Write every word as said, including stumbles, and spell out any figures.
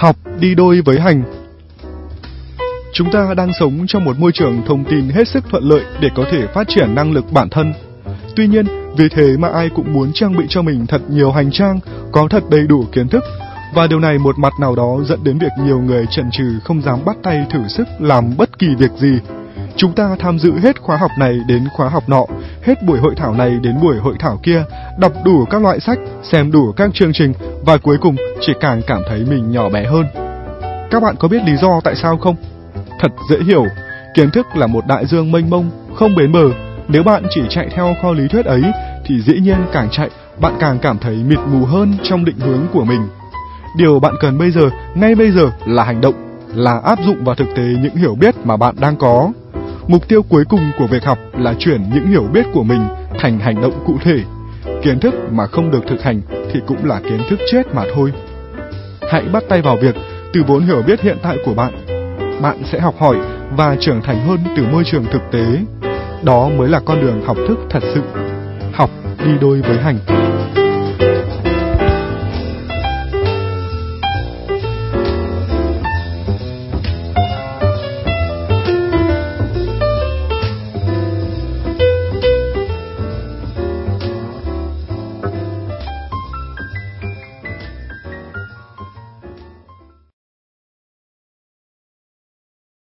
Học đi đôi với hành. Chúng ta đang sống trong một môi trường thông tin hết sức thuận lợi để có thể phát triển năng lực bản thân. Tuy nhiên, vì thế mà ai cũng muốn trang bị cho mình thật nhiều hành trang, có thật đầy đủ kiến thức. Và điều này một mặt nào đó dẫn đến việc nhiều người chần chừ không dám bắt tay thử sức làm bất kỳ việc gì. Chúng ta tham dự hết khóa học này đến khóa học nọ, hết buổi hội thảo này đến buổi hội thảo kia, đọc đủ các loại sách, xem đủ các chương trình và cuối cùng chỉ càng cảm thấy mình nhỏ bé hơn. Các bạn có biết lý do tại sao không? Thật dễ hiểu, kiến thức là một đại dương mênh mông, không bến bờ. Nếu bạn chỉ chạy theo kho lý thuyết ấy thì dĩ nhiên càng chạy, bạn càng cảm thấy mịt mù hơn trong định hướng của mình. Điều bạn cần bây giờ, ngay bây giờ là hành động, là áp dụng vào thực tế những hiểu biết mà bạn đang có. Mục tiêu cuối cùng của việc học là chuyển những hiểu biết của mình thành hành động cụ thể. Kiến thức mà không được thực hành thì cũng là kiến thức chết mà thôi. Hãy bắt tay vào việc từ vốn hiểu biết hiện tại của bạn. Bạn sẽ học hỏi và trưởng thành hơn từ môi trường thực tế. Đó mới là con đường học thức thật sự. Học đi đôi với hành.